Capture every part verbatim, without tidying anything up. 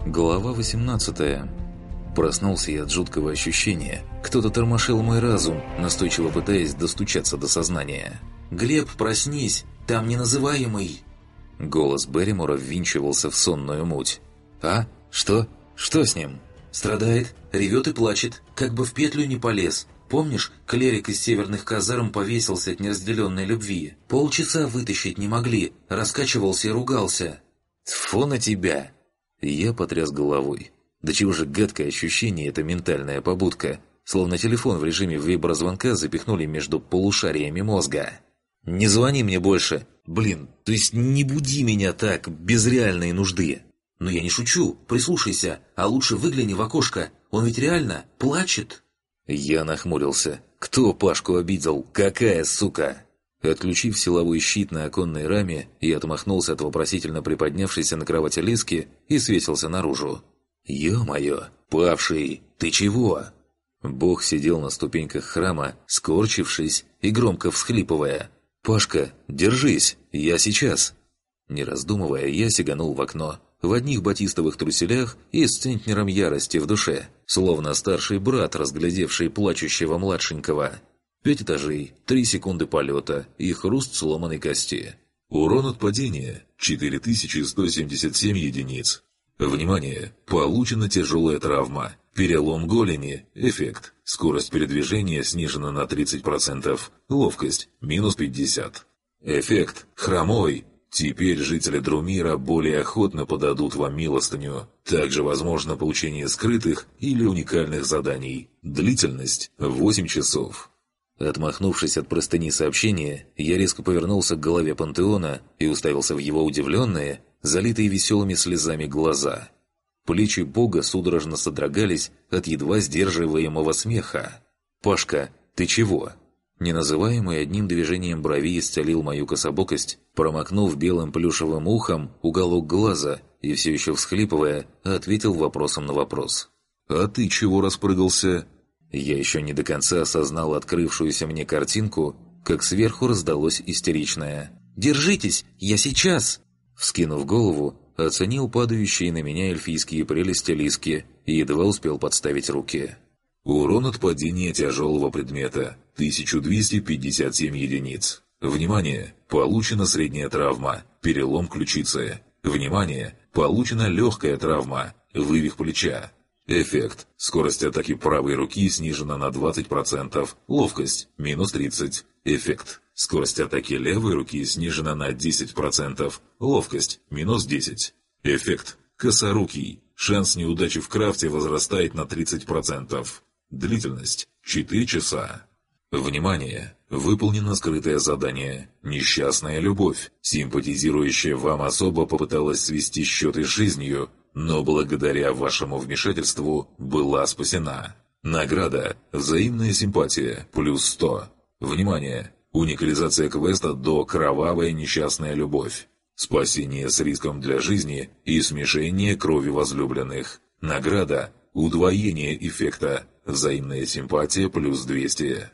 Глава восемнадцатая. Проснулся я от жуткого ощущения. Кто-то тормошил мой разум, настойчиво пытаясь достучаться до сознания. «Глеб, проснись! Там неназываемый!» Голос Берримора ввинчивался в сонную муть. «А? Что? Что с ним?» «Страдает, ревет и плачет, как бы в петлю не полез. Помнишь, клерик из северных казарм повесился от неразделенной любви? Полчаса вытащить не могли, раскачивался и ругался». «Тьфу на тебя!» Я потряс головой. Да чего же гадкое ощущение эта ментальная побудка, словно телефон в режиме виброзвонка запихнули между полушариями мозга. «Не звони мне больше! Блин, то есть не буди меня так, без реальной нужды!» «Но я не шучу, прислушайся, а лучше выгляни в окошко, он ведь реально плачет!» Я нахмурился. «Кто Пашку обидел? Какая сука?» Отключив силовой щит на оконной раме, я отмахнулся от вопросительно приподнявшейся на кровати Лиски и свесился наружу. «Ё-моё, павший, ты чего?» Бог сидел на ступеньках храма, скорчившись и громко всхлипывая. «Пашка, держись, я сейчас!» Не раздумывая, я сиганул в окно, в одних батистовых труселях и с центнером ярости в душе, словно старший брат, разглядевший плачущего младшенького. Пять этажей, три секунды полета и хруст сломанной кости. Урон от падения – четыре тысячи сто семьдесят семь единиц. Внимание! Получена тяжелая травма. Перелом голени. Эффект. Скорость передвижения снижена на тридцать процентов. Ловкость – минус пятьдесят. Эффект. Хромой. Теперь жители Друмира более охотно подадут вам милостыню. Также возможно получение скрытых или уникальных заданий. Длительность – восемь часов. Отмахнувшись от простыни сообщения, я резко повернулся к голове пантеона и уставился в его удивленные, залитые веселыми слезами глаза. Плечи бога судорожно содрогались от едва сдерживаемого смеха. «Пашка, ты чего?» Неназываемый одним движением брови исцелил мою кособокость, промокнув белым плюшевым ухом уголок глаза и все еще всхлипывая, ответил вопросом на вопрос. «А ты чего распрыгался?» Я еще не до конца осознал открывшуюся мне картинку, как сверху раздалось истеричное «Держитесь, я сейчас!» Вскинув голову, оценил падающие на меня эльфийские прелести Лиски и едва успел подставить руки. Урон от падения тяжелого предмета – тысяча двести пятьдесят семь единиц. Внимание! Получена средняя травма – перелом ключицы. Внимание! Получена легкая травма – вывих плеча. Эффект. Скорость атаки правой руки снижена на двадцать процентов. Ловкость – минус тридцать. Эффект. Скорость атаки левой руки снижена на десять процентов. Ловкость – минус десять. Эффект. Косорукий. Шанс неудачи в крафте возрастает на тридцать процентов. Длительность – четыре часа. Внимание! Выполнено скрытое задание «Несчастная любовь». Симпатизирующая вам особа попыталась свести счеты с жизнью, но благодаря вашему вмешательству была спасена. Награда «Взаимная симпатия» плюс сто. Внимание! Уникализация квеста до «Кровавая несчастная любовь». Спасение с риском для жизни и смешение крови возлюбленных. Награда «Удвоение эффекта». Взаимная симпатия плюс двести.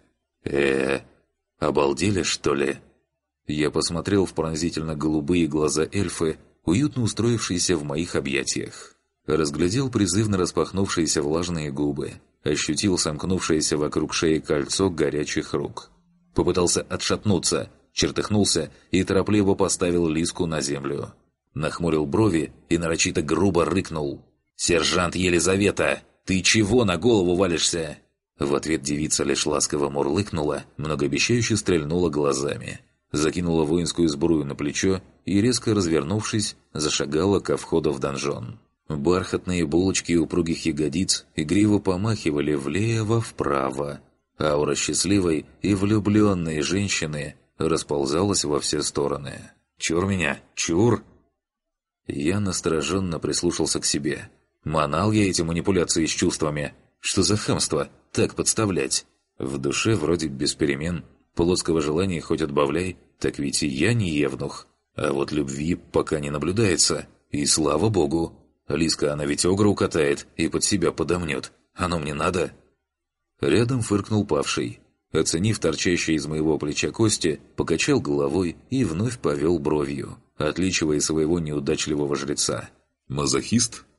э обалдели, что ли? Я посмотрел в пронзительно-голубые глаза эльфы, уютно устроившиеся в моих объятиях. Разглядел призывно распахнувшиеся влажные губы, ощутил сомкнувшееся вокруг шеи кольцо горячих рук. Попытался отшатнуться, чертыхнулся и торопливо поставил Лиску на землю. Нахмурил брови и нарочито грубо рыкнул. «Сержант Елизавета, ты чего на голову валишься?» В ответ девица лишь ласково мурлыкнула, многообещающе стрельнула глазами, закинула воинскую сбрую на плечо и, резко развернувшись, зашагала ко входу в донжон. Бархатные булочки упругих ягодиц игриво помахивали влево-вправо. Аура счастливой и влюбленной женщины расползалась во все стороны. «Чур меня! Чур!» Я настороженно прислушался к себе. Манал я эти манипуляции с чувствами. Что за хамство? Так подставлять? В душе вроде без перемен. Плотского желания хоть отбавляй, так ведь и я не евнух. А вот любви пока не наблюдается. И слава богу. Лиска, она ведь огру катает и под себя подомнет. Оно мне надо? Рядом фыркнул павший. Оценив торчащие из моего плеча кости, покачал головой и вновь повел бровью, отличивая своего неудачливого жреца. «Мазохист?»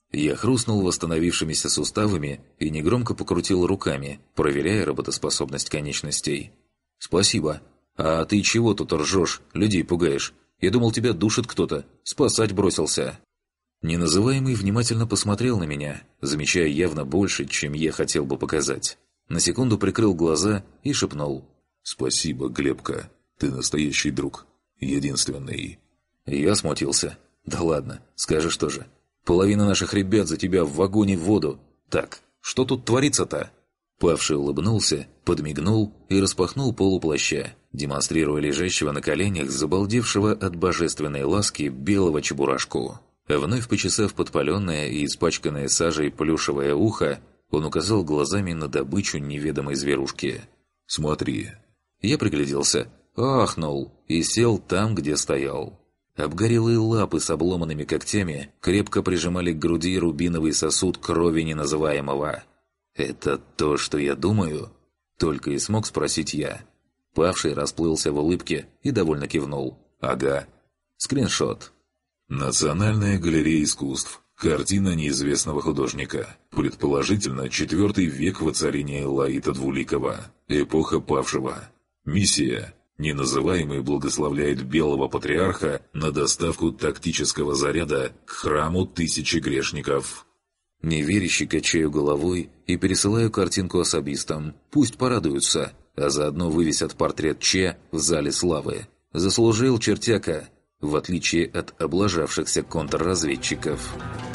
Я хрустнул восстановившимися суставами и негромко покрутил руками, проверяя работоспособность конечностей. «Спасибо. А ты чего тут ржешь, людей пугаешь? Я думал, тебя душит кто-то. Спасать бросился». Неназываемый внимательно посмотрел на меня, замечая явно больше, чем я хотел бы показать. На секунду прикрыл глаза и шепнул: «Спасибо, Глебка. Ты настоящий друг. Единственный». Я смутился. «Да ладно, скажешь тоже. Половина наших ребят за тебя в вагоне в воду. Так, что тут творится-то?» Павший улыбнулся, подмигнул и распахнул полу плаща, демонстрируя лежащего на коленях забалдевшего от божественной ласки белого чебурашку. Вновь почесав подпаленное и испачканное сажей плюшевое ухо, он указал глазами на добычу неведомой зверушки. «Смотри». Я пригляделся, ахнул и сел там, где стоял. Обгорелые лапы с обломанными когтями крепко прижимали к груди рубиновый сосуд крови неназываемого. «Это то, что я думаю?» Только и смог спросить я. Павший расплылся в улыбке и довольно кивнул. «Ага. Скриншот». Национальная галерея искусств. Картина неизвестного художника. Предположительно, четвертый век воцарения Лаита Двуликова. Эпоха Павшего. Миссия. Неназываемый благословляет Белого Патриарха на доставку тактического заряда к храму Тысячи Грешников. Неверяще качаю головой и пересылаю картинку особистам. Пусть порадуются, а заодно вывесят портрет Че в зале славы. Заслужил чертяка, в отличие от облажавшихся контрразведчиков.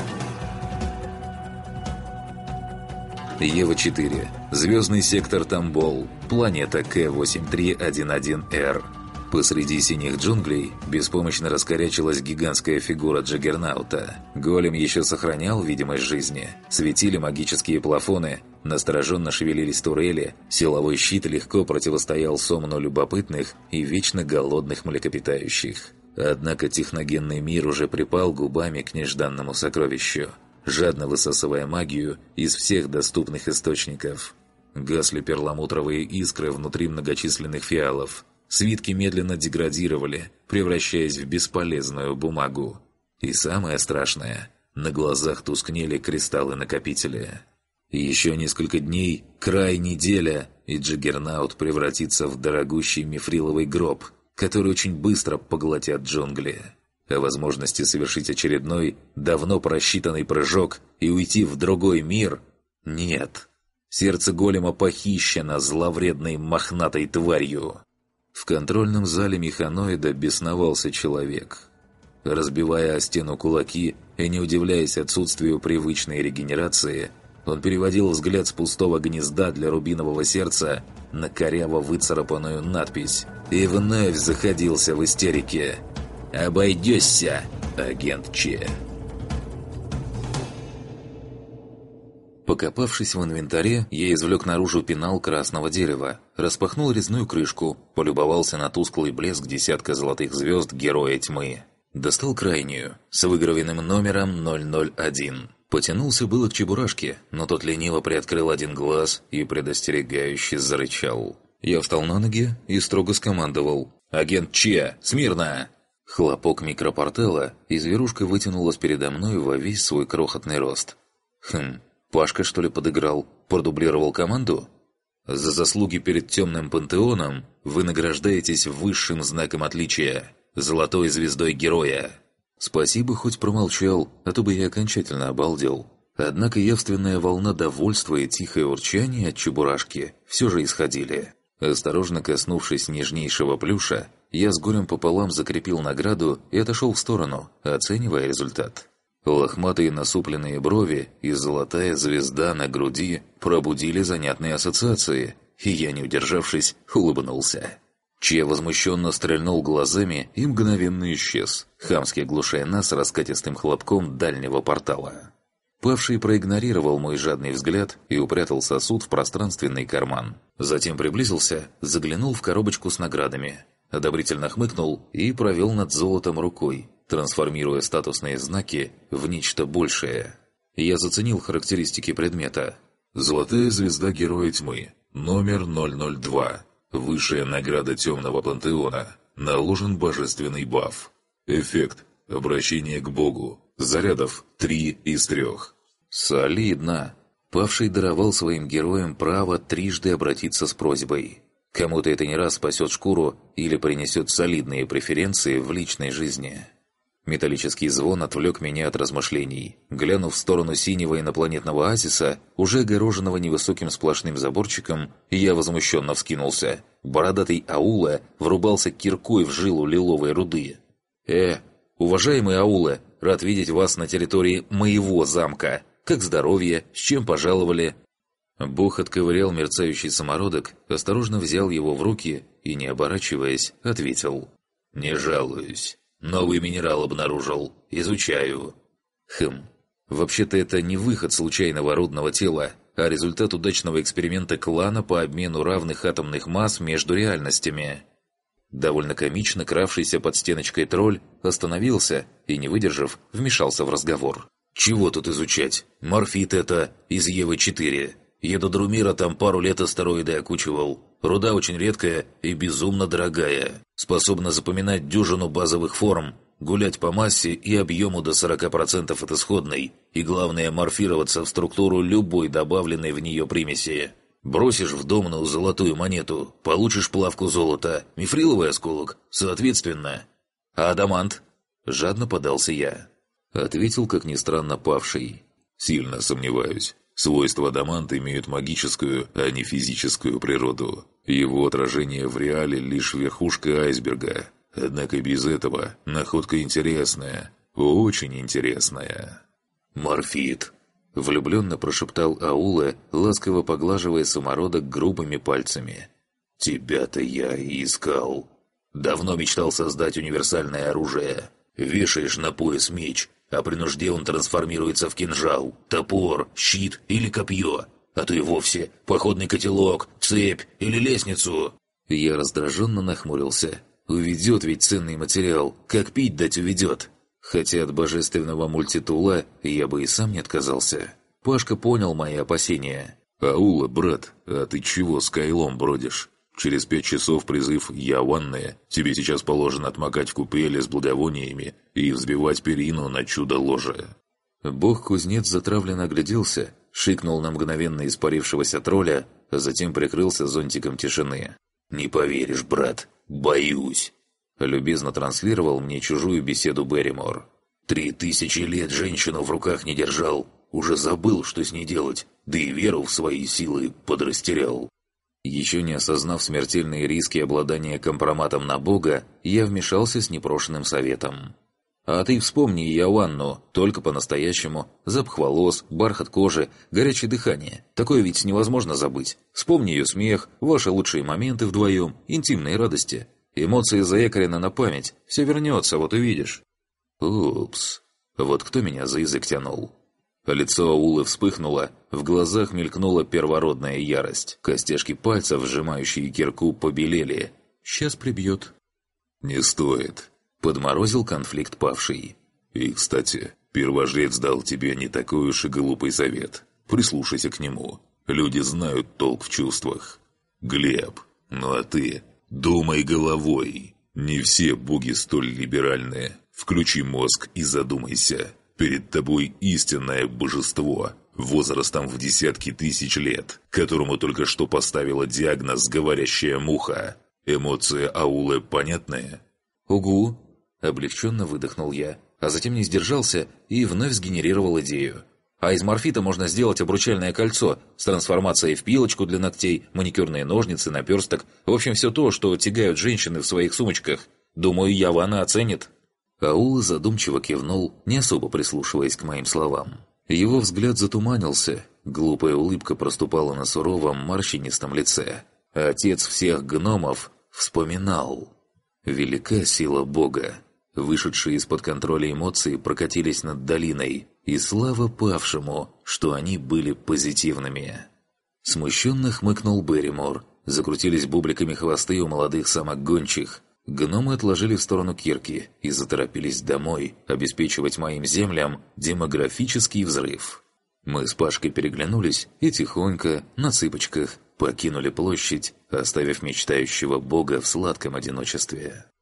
Ева четыре. Звездный сектор Тамбол. Планета К восемь три один один Р. Посреди синих джунглей беспомощно раскорячилась гигантская фигура Джаггернаута. Голем еще сохранял видимость жизни. Светили магические плафоны, настороженно шевелились турели, силовой щит легко противостоял сомну любопытных и вечно голодных млекопитающих. Однако техногенный мир уже припал губами к нежданному сокровищу, жадно высасывая магию из всех доступных источников. Гасли перламутровые искры внутри многочисленных фиалов. Свитки медленно деградировали, превращаясь в бесполезную бумагу. И самое страшное – на глазах тускнели кристаллы-накопители. Еще несколько дней, край неделя, и Джаггернаут превратится в дорогущий мифриловый гроб, который очень быстро поглотят джунгли. О возможности совершить очередной, давно просчитанный прыжок и уйти в другой мир – нет. Сердце голема похищено зловредной мохнатой тварью. В контрольном зале механоида бесновался человек. Разбивая о стену кулаки и не удивляясь отсутствию привычной регенерации, он переводил взгляд с пустого гнезда для рубинового сердца на коряво выцарапанную надпись и вновь заходился в истерике. «Обойдешься, агент Че!» Покопавшись в инвентаре, я извлек наружу пенал красного дерева, распахнул резную крышку, полюбовался на тусклый блеск десятка золотых звезд Героя Тьмы. Достал крайнюю, с выгравленным номером ноль ноль один. Потянулся было к чебурашке, но тот лениво приоткрыл один глаз и предостерегающе зарычал. Я встал на ноги и строго скомандовал: «Агент Че, смирно!» Хлопок микропортала, и зверушка вытянулась передо мной во весь свой крохотный рост. Хм... Пашка, что ли, подыграл? Продублировал команду? За заслуги перед темным пантеоном вы награждаетесь высшим знаком отличия – золотой звездой героя. Спасибо, хоть промолчал, а то бы я окончательно обалдел. Однако явственная волна довольства и тихое урчание от чебурашки все же исходили. Осторожно коснувшись нежнейшего плюша, я с горем пополам закрепил награду и отошел в сторону, оценивая результат. Лохматые насупленные брови и золотая звезда на груди пробудили занятные ассоциации, и я, не удержавшись, улыбнулся. Че возмущенно стрельнул глазами и мгновенно исчез, хамски оглушая нас раскатистым хлопком дальнего портала. Павший проигнорировал мой жадный взгляд и упрятал сосуд в пространственный карман. Затем приблизился, заглянул в коробочку с наградами, одобрительно хмыкнул и провел над золотом рукой, трансформируя статусные знаки в нечто большее. Я заценил характеристики предмета. Золотая звезда Героя Тьмы. Номер ноль ноль два. Высшая награда Темного Пантеона. Наложен божественный баф. Эффект. Обращение к Богу. Зарядов три из трех. Солидно. Павший даровал своим героям право трижды обратиться с просьбой. Кому-то это не раз спасет шкуру или принесет солидные преференции в личной жизни. Металлический звон отвлек меня от размышлений. Глянув в сторону синего инопланетного оазиса, уже огороженного невысоким сплошным заборчиком, я возмущенно вскинулся. Бородатый Аула врубался киркой в жилу лиловой руды. «Э, уважаемый Аула, рад видеть вас на территории моего замка. Как здоровье? С чем пожаловали?» Бог отковырял мерцающий самородок, осторожно взял его в руки и, не оборачиваясь, ответил. «Не жалуюсь. Новый минерал обнаружил. Изучаю». Хм. Вообще-то это не выход случайного рудного тела, а результат удачного эксперимента клана по обмену равных атомных масс между реальностями. Довольно комично кравшийся под стеночкой тролль остановился и, не выдержав, вмешался в разговор. «Чего тут изучать? Морфит это из Евы четыре. Я до Друмира там пару лет астероиды окучивал. Руда очень редкая и безумно дорогая. Способна запоминать дюжину базовых форм, гулять по массе и объему до сорока процентов от исходной, и главное морфироваться в структуру любой добавленной в нее примеси. Бросишь в домну золотую монету, получишь плавку золота, мифриловый осколок, соответственно. А адамант?» Жадно подался я. Ответил, как ни странно, Павший. «Сильно сомневаюсь. Свойства адаманта имеют магическую, а не физическую природу. Его отражение в реале лишь верхушка айсберга. Однако без этого находка интересная. Очень интересная». «Морфит», — влюбленно прошептал Аула, ласково поглаживая самородок грубыми пальцами. «Тебя-то я и искал. Давно мечтал создать универсальное оружие. Вешаешь на пояс меч, а при нужде он трансформируется в кинжал, топор, щит или копье, а то и вовсе походный котелок, цепь или лестницу». Я раздраженно нахмурился. Уведет ведь ценный материал, как пить дать уведет. Хотя от божественного мультитула я бы и сам не отказался. Пашка понял мои опасения. «Аула, брат, а ты чего с Кайлом бродишь? Через пять часов призыв Яванная. Тебе сейчас положено отмокать в купели с благовониями и взбивать перину на чудо-ложе». Бог-кузнец затравленно огляделся, шикнул на мгновенно испарившегося тролля, а затем прикрылся зонтиком тишины. «Не поверишь, брат, боюсь!» Любезно транслировал мне чужую беседу Берримор. «Три тысячи лет женщину в руках не держал, уже забыл, что с ней делать, да и веру в свои силы подрастерял». Еще не осознав смертельные риски обладания компроматом на Бога, я вмешался с непрошенным советом. «А ты вспомни Иоанну, только по-настоящему. Запах волос, бархат кожи, горячее дыхание. Такое ведь невозможно забыть. Вспомни ее смех, ваши лучшие моменты вдвоем, интимные радости. Эмоции заякорены на память. Все вернется, вот увидишь». Упс. Вот кто меня за язык тянул. Лицо Аулы вспыхнуло, в глазах мелькнула первородная ярость. Костяшки пальцев, сжимающие кирку, побелели. «Сейчас прибьет». «Не стоит», — подморозил конфликт Павший. «И, кстати, первожрец дал тебе не такой уж и глупый совет. Прислушайся к нему. Люди знают толк в чувствах. Глеб, ну а ты думай головой. Не все боги столь либеральные. Включи мозг и задумайся. Перед тобой истинное божество, возрастом в десятки тысяч лет, которому только что поставила диагноз «говорящая муха». Эмоции Аулы понятные?» «Угу!» – облегченно выдохнул я, а затем не сдержался и вновь сгенерировал идею. «А из морфита можно сделать обручальное кольцо с трансформацией в пилочку для ногтей, маникюрные ножницы, наперсток, в общем, все то, что тягают женщины в своих сумочках. Думаю, Явана оценит». Аула задумчиво кивнул, не особо прислушиваясь к моим словам. Его взгляд затуманился, глупая улыбка проступала на суровом, морщинистом лице. Отец всех гномов вспоминал. Велика сила Бога. Вышедшие из-под контроля эмоции прокатились над долиной, и слава павшему, что они были позитивными. Смущенно хмыкнул Берримор, закрутились бубликами хвосты у молодых самок гончих. Гномы отложили в сторону кирки и заторопились домой обеспечивать моим землям демографический взрыв. Мы с Пашкой переглянулись и тихонько, на цыпочках, покинули площадь, оставив мечтающего бога в сладком одиночестве.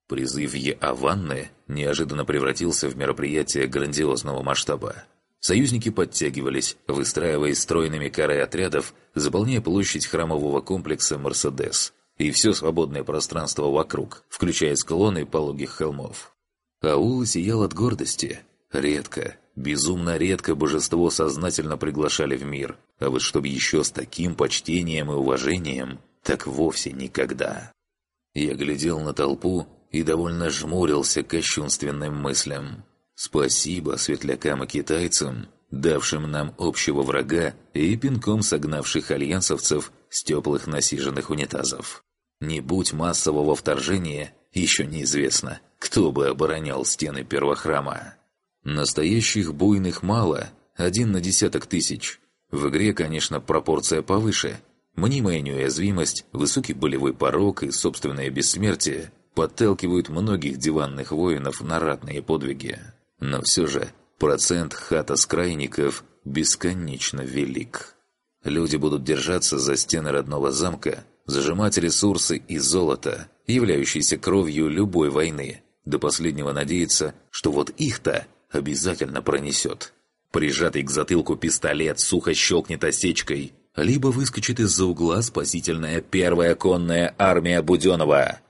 Призыв Еаванны неожиданно превратился в мероприятие грандиозного масштаба. Союзники подтягивались, выстраиваясь стройными карой отрядов, заполняя площадь храмового комплекса «Мерседес» и все свободное пространство вокруг, включая склоны пологих холмов. Аул сиял от гордости. Редко, безумно редко божество сознательно приглашали в мир, а вот чтобы еще с таким почтением и уважением, так вовсе никогда. Я глядел на толпу и довольно жмурился кощунственным мыслям. Спасибо светлякам и китайцам, давшим нам общего врага и пинком согнавших альянсовцев с теплых насиженных унитазов. Не будь массового вторжения, еще неизвестно, кто бы оборонял стены первохрама. Настоящих буйных мало, один на десяток тысяч. В игре, конечно, пропорция повыше. Мнимая неуязвимость, высокий болевой порог и собственное бессмертие подталкивают многих диванных воинов на ратные подвиги. Но все же процент хата-скрайников бесконечно велик. Люди будут держаться за стены родного замка, зажимать ресурсы и золото, являющиеся кровью любой войны, до последнего надеяться, что вот их-то обязательно пронесет. Прижатый к затылку пистолет сухо щелкнет осечкой, либо выскочит из-за угла спасительная первая конная армия Будённого.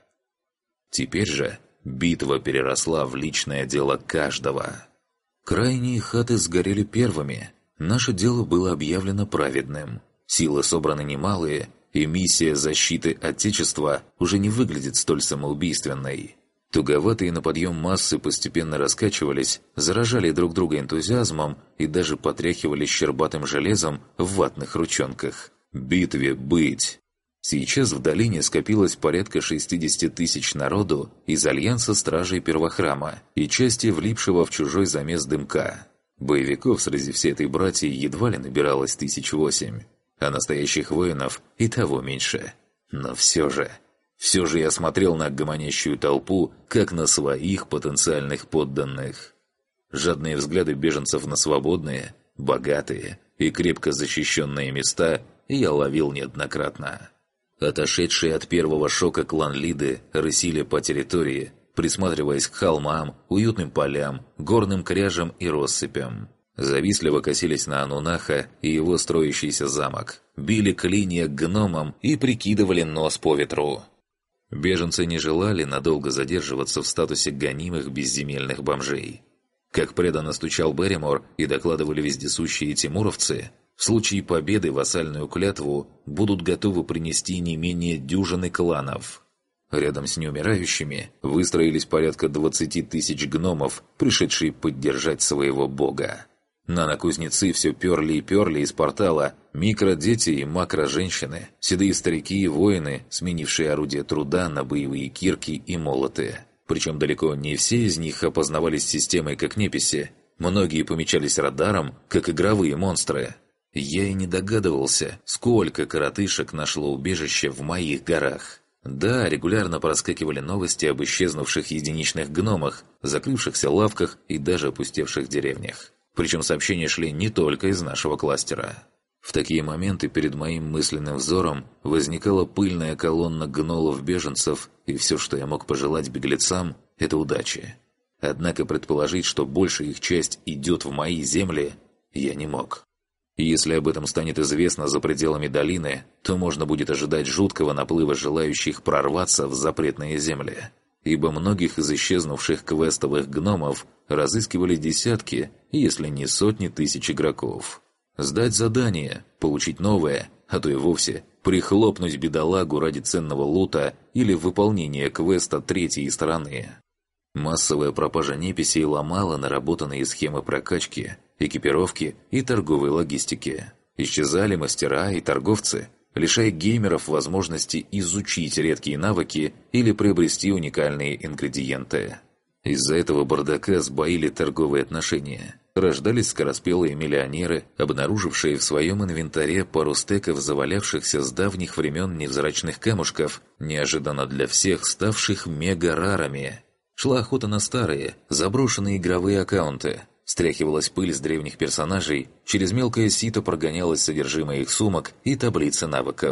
Теперь же битва переросла в личное дело каждого. Крайние хаты сгорели первыми. Наше дело было объявлено праведным. Силы собраны немалые, и миссия защиты Отечества уже не выглядит столь самоубийственной. Туговатые на подъем массы постепенно раскачивались, заражали друг друга энтузиазмом и даже потряхивали щербатым железом в ватных ручонках. Битве быть! Сейчас в долине скопилось порядка шестьдесят тысяч народу из Альянса Стражей Первохрама и части влипшего в чужой замес дымка. Боевиков среди всей этой братьи едва ли набиралось тысяч восемь, а настоящих воинов и того меньше. Но все же... Все же я смотрел на гомонящую толпу, как на своих потенциальных подданных. Жадные взгляды беженцев на свободные, богатые и крепко защищенные места я ловил неоднократно. Отошедшие от первого шока клан Лиды рысили по территории, присматриваясь к холмам, уютным полям, горным кряжам и россыпям. Завистливо косились на Анунаха и его строящийся замок, били клинья к гномам и прикидывали нос по ветру. Беженцы не желали надолго задерживаться в статусе гонимых безземельных бомжей. Как преданно стучал Берримор и докладывали вездесущие тимуровцы, в случае победы вассальную клятву будут готовы принести не менее дюжины кланов. Рядом с неумирающими выстроились порядка двадцати тысяч гномов, пришедшие поддержать своего бога. Нано-кузнецы все перли и перли из портала, микродети и макро-женщины, седые старики и воины, сменившие орудия труда на боевые кирки и молоты. Причем далеко не все из них опознавались системой как неписи, многие помечались радаром, как игровые монстры. Я и не догадывался, сколько коротышек нашло убежище в моих горах. Да, регулярно проскакивали новости об исчезнувших единичных гномах, закрывшихся лавках и даже опустевших деревнях. Причем сообщения шли не только из нашего кластера. В такие моменты перед моим мысленным взором возникала пыльная колонна гнолов-беженцев, и все, что я мог пожелать беглецам, это удачи. Однако предположить, что большая их часть идет в мои земли, я не мог. И если об этом станет известно за пределами долины, то можно будет ожидать жуткого наплыва желающих прорваться в запретные земли. Ибо многих из исчезнувших квестовых гномов разыскивали десятки, если не сотни тысяч игроков. Сдать задание, получить новое, а то и вовсе прихлопнуть бедолагу ради ценного лута или выполнения квеста третьей стороны. Массовая пропажа неписей ломала наработанные схемы прокачки, экипировки и торговой логистики. Исчезали мастера и торговцы, лишая геймеров возможности изучить редкие навыки или приобрести уникальные ингредиенты. Из-за этого бардака сбоили торговые отношения. Рождались скороспелые миллионеры, обнаружившие в своем инвентаре пару стеков завалявшихся с давних времен невзрачных камушков, неожиданно для всех ставших мега-рарами. Шла охота на старые, заброшенные игровые аккаунты. Стряхивалась пыль с древних персонажей, через мелкое сито прогонялось содержимое их сумок и таблицы навыков.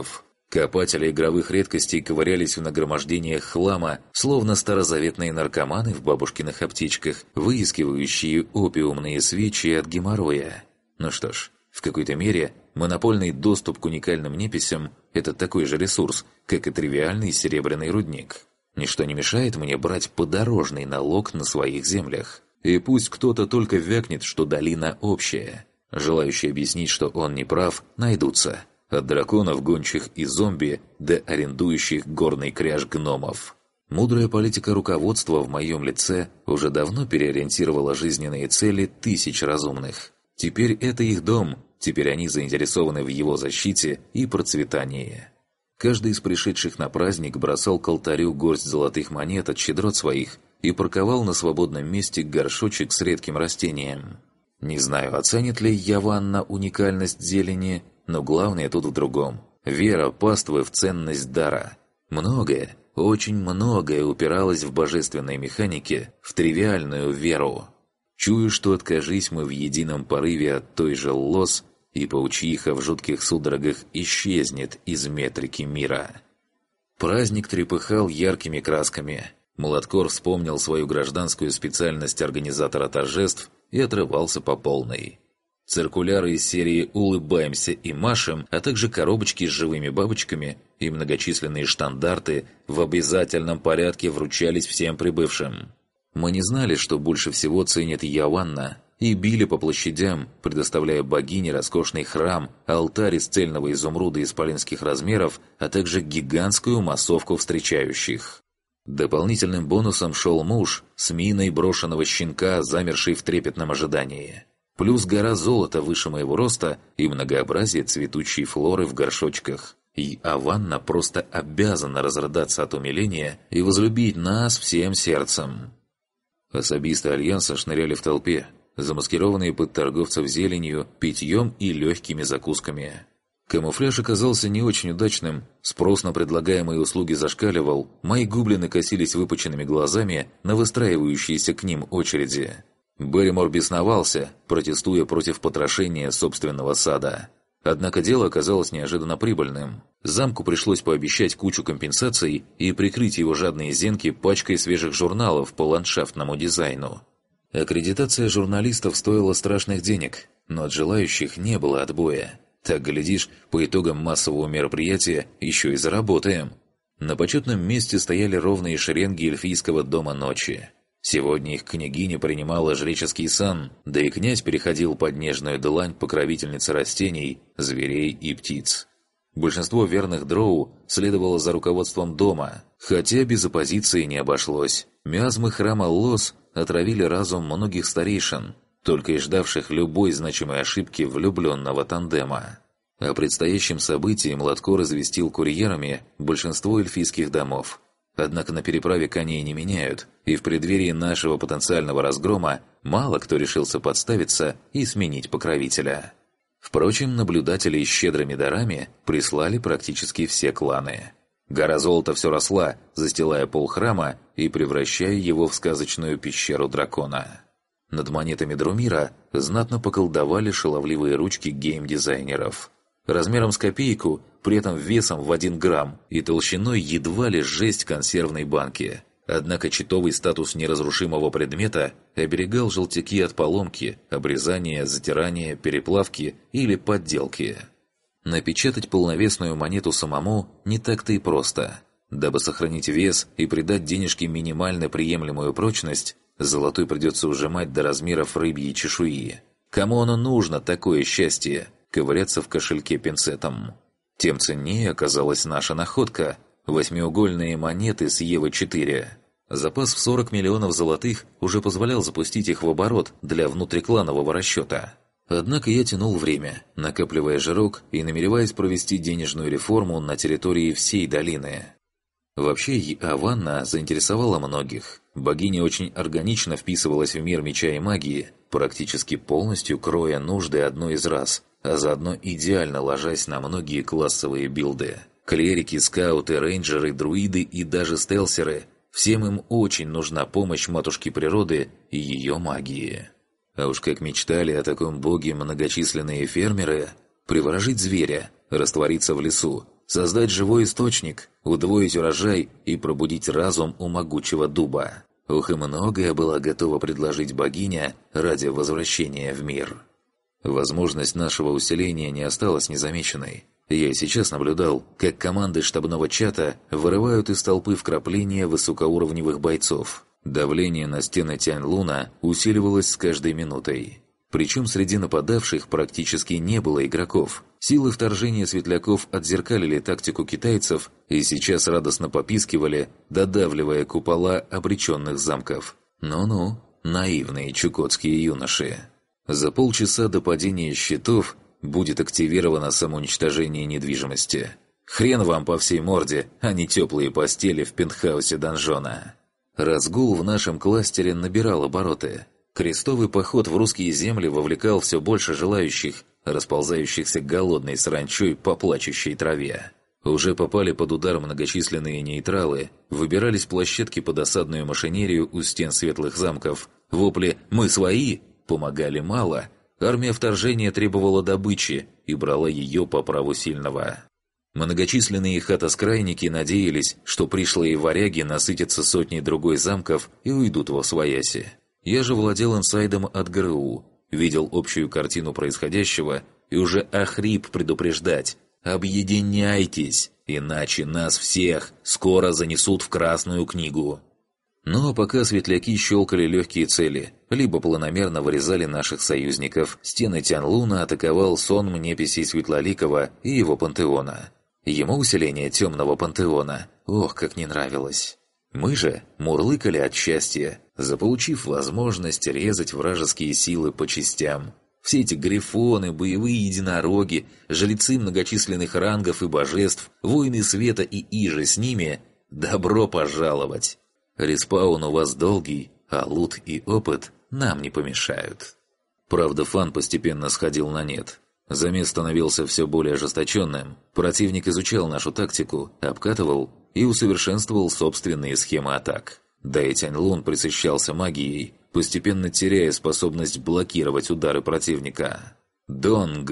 Копатели игровых редкостей ковырялись в нагромождениях хлама, словно старозаветные наркоманы в бабушкиных аптечках, выискивающие опиумные свечи от геморроя. Ну что ж, в какой-то мере монопольный доступ к уникальным неписям – это такой же ресурс, как и тривиальный серебряный рудник. Ничто не мешает мне брать подорожный налог на своих землях. И пусть кто-то только вякнет, что долина общая. Желающие объяснить, что он не прав, найдутся. От драконов, гончих и зомби до арендующих горный кряж гномов. Мудрая политика руководства в моем лице уже давно переориентировала жизненные цели тысяч разумных. Теперь это их дом, теперь они заинтересованы в его защите и процветании. Каждый из пришедших на праздник бросал к алтарю горсть золотых монет от щедрот своих и парковал на свободном месте горшочек с редким растением. Не знаю, оценит ли Яванна уникальность зелени, но главное тут в другом. Вера паствы в ценность дара. Многое, очень многое упиралось в божественной механике, в тривиальную веру. Чую, что откажись мы в едином порыве от той же лос, и паучиха в жутких судорогах исчезнет из метрики мира. Праздник трепыхал яркими красками. Младкор вспомнил свою гражданскую специальность организатора торжеств и отрывался по полной. Циркуляры из серии «Улыбаемся и машем», а также коробочки с живыми бабочками и многочисленные штандарты в обязательном порядке вручались всем прибывшим. Мы не знали, что больше всего ценит Яванна, и били по площадям, предоставляя богине роскошный храм, алтарь из цельного изумруда исполинских размеров, а также гигантскую массовку встречающих. Дополнительным бонусом шел муж с миной брошенного щенка, замерший в трепетном ожидании. Плюс гора золота выше моего роста и многообразие цветущей флоры в горшочках. И Аванна просто обязана разрыдаться от умиления и возлюбить нас всем сердцем. Особисты Альянса шныряли в толпе, замаскированные под торговцев зеленью, питьем и легкими закусками. Камуфляж оказался не очень удачным, спрос на предлагаемые услуги зашкаливал, мои гоблины косились выпученными глазами на выстраивающиеся к ним очереди. Берримор бесновался, протестуя против потрошения собственного сада. Однако дело оказалось неожиданно прибыльным. Замку пришлось пообещать кучу компенсаций и прикрыть его жадные зенки пачкой свежих журналов по ландшафтному дизайну. Аккредитация журналистов стоила страшных денег, но от желающих не было отбоя. Так, глядишь, по итогам массового мероприятия еще и заработаем. На почетном месте стояли ровные шеренги эльфийского дома ночи. Сегодня их княгиня принимала жреческий сан, да и князь переходил под нежную длань покровительницы растений, зверей и птиц. Большинство верных дроу следовало за руководством дома, хотя без оппозиции не обошлось. Миазмы храма Лос отравили разум многих старейшин, только и ждавших любой значимой ошибки влюбленного тандема. О предстоящем событии Младкор известил курьерами большинство эльфийских домов. Однако на переправе коней не меняют, и в преддверии нашего потенциального разгрома мало кто решился подставиться и сменить покровителя. Впрочем, наблюдателей с щедрыми дарами прислали практически все кланы. Гора золота все росла, застилая пол храма и превращая его в сказочную пещеру дракона. Над монетами Друмира знатно поколдовали шаловливые ручки геймдизайнеров. Размером с копейку, при этом весом в один грамм и толщиной едва ли жесть консервной банки. Однако читовый статус неразрушимого предмета оберегал желтяки от поломки, обрезания, затирания, переплавки или подделки. Напечатать полновесную монету самому не так-то и просто. Дабы сохранить вес и придать денежке минимально приемлемую прочность, золотой придется ужимать до размеров рыбьей чешуи. Кому оно нужно, такое счастье? Ковыряться в кошельке пинцетом. Тем ценнее оказалась наша находка – восьмиугольные монеты с Е В четыре. Запас в сорок миллионов золотых уже позволял запустить их в оборот для внутрикланового расчета. Однако я тянул время, накапливая жирок и намереваясь провести денежную реформу на территории всей долины. Вообще, Яванна заинтересовала многих. Богиня очень органично вписывалась в мир меча и магии, практически полностью кроя нужды одной из рас, а заодно идеально ложась на многие классовые билды. Клерики, скауты, рейнджеры, друиды и даже стелсеры – всем им очень нужна помощь матушки природы и ее магии. А уж как мечтали о таком боге многочисленные фермеры – приворожить зверя, раствориться в лесу, создать живой источник, удвоить урожай и пробудить разум у могучего дуба. Ух, и многое была готова предложить богиня ради возвращения в мир. Возможность нашего усиления не осталась незамеченной. Я сейчас наблюдал, как команды штабного чата вырывают из толпы вкрапления высокоуровневых бойцов. Давление на стены Тяньлуна усиливалось с каждой минутой. Причем среди нападавших практически не было игроков. Силы вторжения светляков отзеркалили тактику китайцев и сейчас радостно попискивали, додавливая купола обреченных замков. Ну-ну, наивные чукотские юноши. За полчаса до падения щитов будет активировано самоуничтожение недвижимости. Хрен вам по всей морде, а не теплые постели в пентхаусе донжона. Разгул в нашем кластере набирал обороты. Крестовый поход в русские земли вовлекал все больше желающих, расползающихся голодной саранчой по плачущей траве. Уже попали под удар многочисленные нейтралы, выбирались площадки под осадную машинерию у стен светлых замков. Вопли «Мы свои!» помогали мало. Армия вторжения требовала добычи и брала ее по праву сильного. Многочисленные хатоскрайники надеялись, что пришлые варяги насытятся сотней другой замков и уйдут во свояси. Я же владел инсайдом от ГРУ, видел общую картину происходящего и уже охрип предупреждать: «Объединяйтесь, иначе нас всех скоро занесут в Красную книгу». Но пока светляки щелкали легкие цели, либо планомерно вырезали наших союзников, стены Тяньлуна атаковал сонм неписей Светлоликова и его пантеона. Ему усиление темного пантеона, ох, как не нравилось. Мы же мурлыкали от счастья, заполучив возможность резать вражеские силы по частям. Все эти грифоны, боевые единороги, жрецы многочисленных рангов и божеств, воины света и иже с ними – добро пожаловать! Респаун у вас долгий, а лут и опыт нам не помешают. Правда, фан постепенно сходил на нет. Замес становился все более ожесточенным, противник изучал нашу тактику, обкатывал и усовершенствовал собственные схемы атак. Да и Тяньлун присыщался магией, постепенно теряя способность блокировать удары противника. Донг!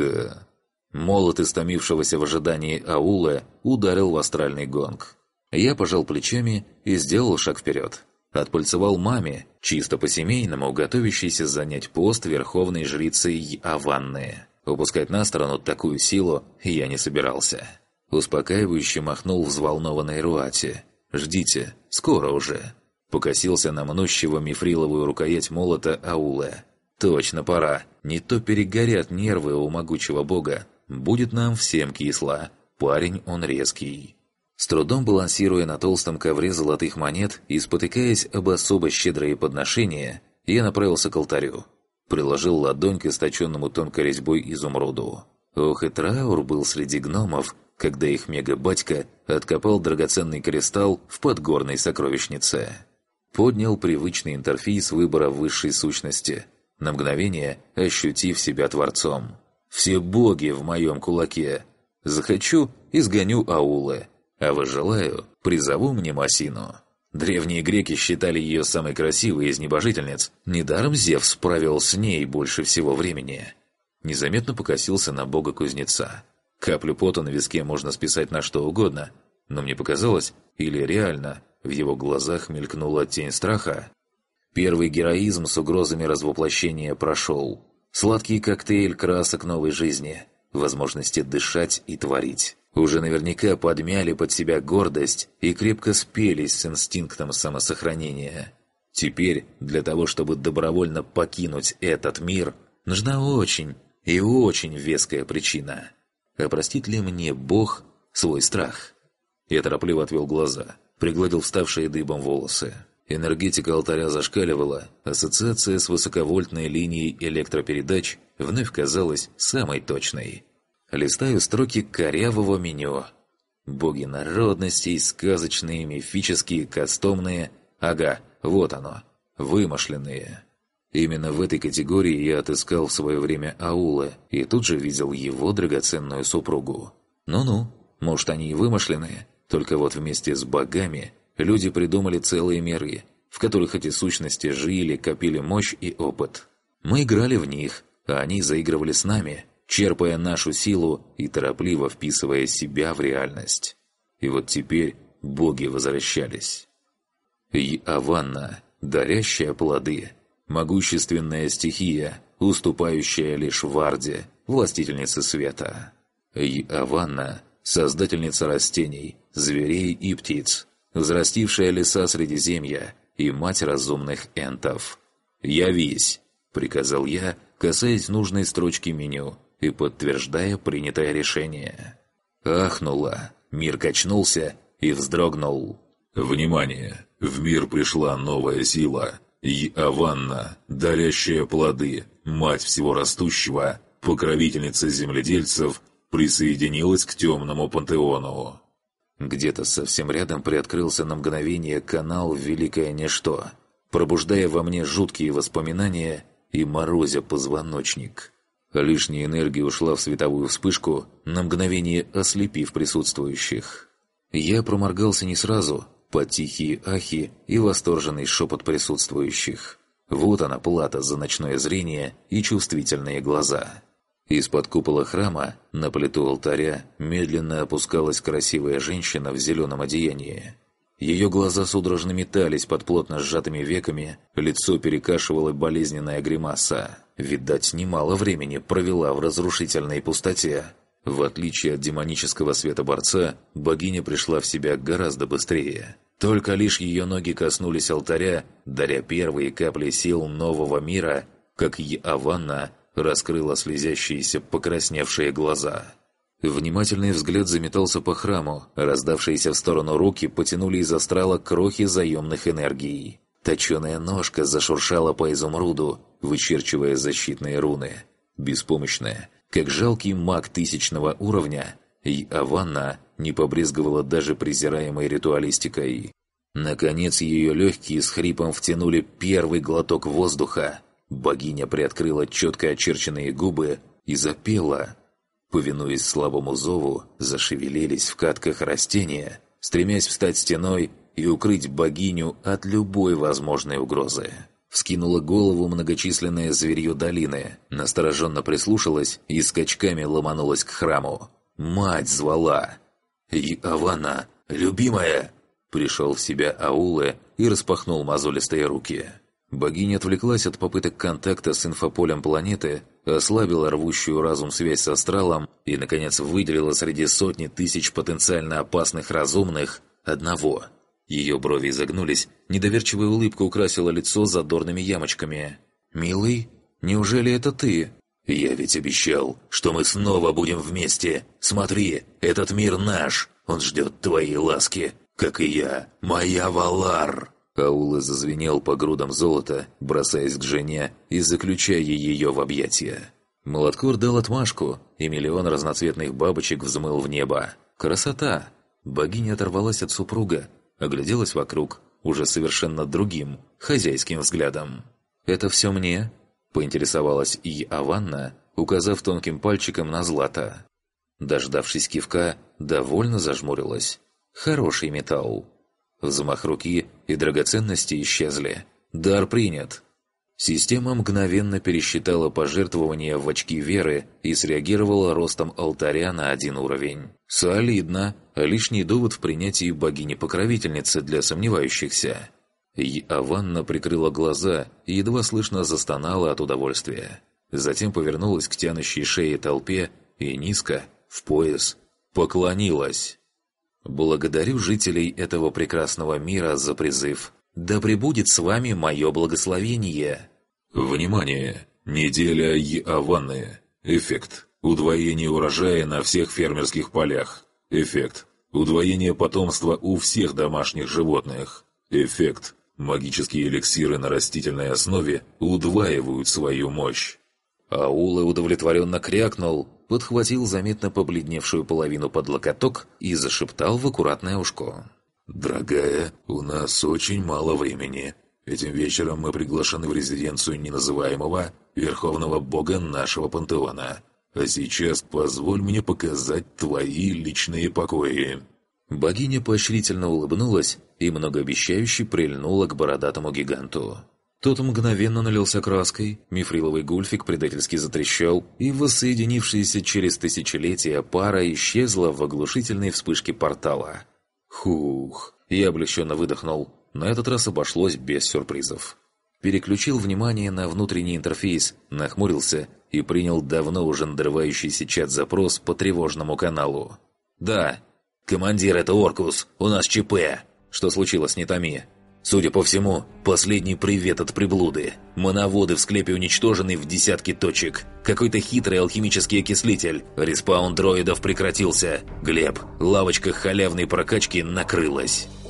Молот истомившегося в ожидании аула ударил в астральный гонг. Я пожал плечами и сделал шаг вперед. Отпальцевал маме, чисто по-семейному, готовящейся занять пост верховной жрицы Аванны. Упускать на сторону такую силу я не собирался. Успокаивающе махнул взволнованной Руате. «Ждите, скоро уже». Покосился на мнущего мифриловую рукоять молота аула. «Точно пора, не то перегорят нервы у могучего бога. Будет нам всем кисло. Парень он резкий». С трудом балансируя на толстом ковре золотых монет и спотыкаясь об особо щедрые подношения, я направился к алтарю. Приложил ладонь к источенному тонкой резьбой изумруду. Ох, и траур был среди гномов, когда их мега-батька откопал драгоценный кристалл в подгорной сокровищнице. Поднял привычный интерфейс выбора высшей сущности, на мгновение ощутив себя творцом. «Все боги в моем кулаке! Захочу – изгоню аула. А выжелаю, призову Мнемосину». Древние греки считали ее самой красивой из небожительниц. Недаром Зевс провел с ней больше всего времени. Незаметно покосился на бога-кузнеца. Каплю пота на виске можно списать на что угодно, но мне показалось, или реально, в его глазах мелькнула тень страха. Первый героизм с угрозами развоплощения прошел. Сладкий коктейль красок новой жизни, возможности дышать и творить. Уже наверняка подмяли под себя гордость и крепко спелись с инстинктом самосохранения. Теперь, для того, чтобы добровольно покинуть этот мир, нужна очень и очень веская причина. А простит ли мне Бог свой страх? Я торопливо отвел глаза, пригладил вставшие дыбом волосы. Энергетика алтаря зашкаливала, ассоциация с высоковольтной линией электропередач вновь казалась самой точной. Листаю строки корявого меню. Боги народностей, сказочные, мифические, кастомные. Ага, вот оно. Вымышленные. Именно в этой категории я отыскал в свое время аула и тут же видел его драгоценную супругу. Ну-ну, может, они и вымышленные, только вот вместе с богами люди придумали целые миры, в которых эти сущности жили, копили мощь и опыт. Мы играли в них, а они заигрывали с нами. черпая нашу силу и торопливо вписывая себя в реальность. И вот теперь боги возвращались. Яванна, дарящая плоды, могущественная стихия, уступающая лишь Варде, властительнице света. Яванна, создательница растений, зверей и птиц, взрастившая леса Средиземья и мать разумных энтов. «Явись!» – приказал я, касаясь нужной строчки меню и подтверждая принятое решение. Ахнула, мир качнулся и вздрогнул. Внимание! В мир пришла новая сила. Яванна, дарящая плоды, мать всего растущего, покровительница земледельцев, присоединилась к темному пантеону. Где-то совсем рядом приоткрылся на мгновение канал «Великое Ничто», пробуждая во мне жуткие воспоминания и морозя позвоночник. Лишняя энергия ушла в световую вспышку, на мгновение ослепив присутствующих. Я проморгался не сразу, под тихие ахи и восторженный шепот присутствующих. Вот она, плата за ночное зрение и чувствительные глаза. Из-под купола храма на плиту алтаря медленно опускалась красивая женщина в зеленом одеянии. Ее глаза судорожно метались под плотно сжатыми веками, лицо перекашивала болезненная гримаса. Видать, немало времени провела в разрушительной пустоте. В отличие от демонического света-борца, богиня пришла в себя гораздо быстрее. Только лишь ее ноги коснулись алтаря, даря первые капли сил нового мира, как Яванна раскрыла слезящиеся покрасневшие глаза. Внимательный взгляд заметался по храму, раздавшиеся в сторону руки потянули из астрала крохи заемных энергий. Точеная ножка зашуршала по изумруду, вычерчивая защитные руны. Беспомощная, как жалкий маг тысячного уровня, Яванна не побрезговала даже презираемой ритуалистикой. Наконец ее легкие с хрипом втянули первый глоток воздуха. Богиня приоткрыла четко очерченные губы и запела. Повинуясь слабому зову, зашевелились в катках растения, стремясь встать стеной и укрыть богиню от любой возможной угрозы. Вскинула голову многочисленное зверье долины, настороженно прислушалась и скачками ломанулась к храму. Мать звала. «Яванна, любимая!» Пришел в себя Ауле и распахнул мозолистые руки. Богиня отвлеклась от попыток контакта с инфополем планеты, ослабила рвущую разум связь с астралом и, наконец, выделила среди сотни тысяч потенциально опасных разумных одного. Ее брови изогнулись, недоверчивая улыбка украсила лицо задорными ямочками. «Милый, неужели это ты?» «Я ведь обещал, что мы снова будем вместе. Смотри, этот мир наш, он ждет твоей ласки, как и я, моя Валар!» Аула зазвенел по грудам золота, бросаясь к жене и заключая ее в объятия. Молоткор дал отмашку, и миллион разноцветных бабочек взмыл в небо. Красота! Богиня оторвалась от супруга, огляделась вокруг, уже совершенно другим, хозяйским взглядом. «Это все мне?» – поинтересовалась Яванна, указав тонким пальчиком на Злата. Дождавшись кивка, довольно зажмурилась. «Хороший металл». Взмах руки, и драгоценности исчезли. Дар принят. Система мгновенно пересчитала пожертвования в очки веры и среагировала ростом алтаря на один уровень. Солидно. Лишний довод в принятии богини-покровительницы для сомневающихся. Яванна прикрыла глаза и едва слышно застонала от удовольствия. Затем повернулась к тянущей шее толпе и низко, в пояс, поклонилась. «Благодарю жителей этого прекрасного мира за призыв. Да пребудет с вами мое благословение!» Внимание! Неделя Яванны. Эффект. Удвоение урожая на всех фермерских полях. Эффект. Удвоение потомства у всех домашних животных. Эффект. Магические эликсиры на растительной основе удваивают свою мощь. Аула удовлетворенно крякнул, подхватил заметно побледневшую половину под локоток и зашептал в аккуратное ушко. «Дорогая, у нас очень мало времени. Этим вечером мы приглашены в резиденцию неназываемого Верховного Бога нашего пантеона. А сейчас позволь мне показать твои личные покои». Богиня поощрительно улыбнулась и многообещающе прильнула к бородатому гиганту. Тот мгновенно налился краской, мифриловый гульфик предательски затрещал, и воссоединившаяся через тысячелетия пара исчезла в оглушительной вспышке портала. Хух, я облегченно выдохнул. На этот раз обошлось без сюрпризов. Переключил внимание на внутренний интерфейс, нахмурился и принял давно уже надрывающийся чат-запрос по тревожному каналу. «Да, командир, это Оркус, у нас ЧП!» «Что случилось, не томи?» «Судя по всему, последний привет от приблуды. Моноводы в склепе уничтожены в десятки точек. Какой-то хитрый алхимический окислитель. Респаун дроидов прекратился. Глеб, лавочка халявной прокачки накрылась».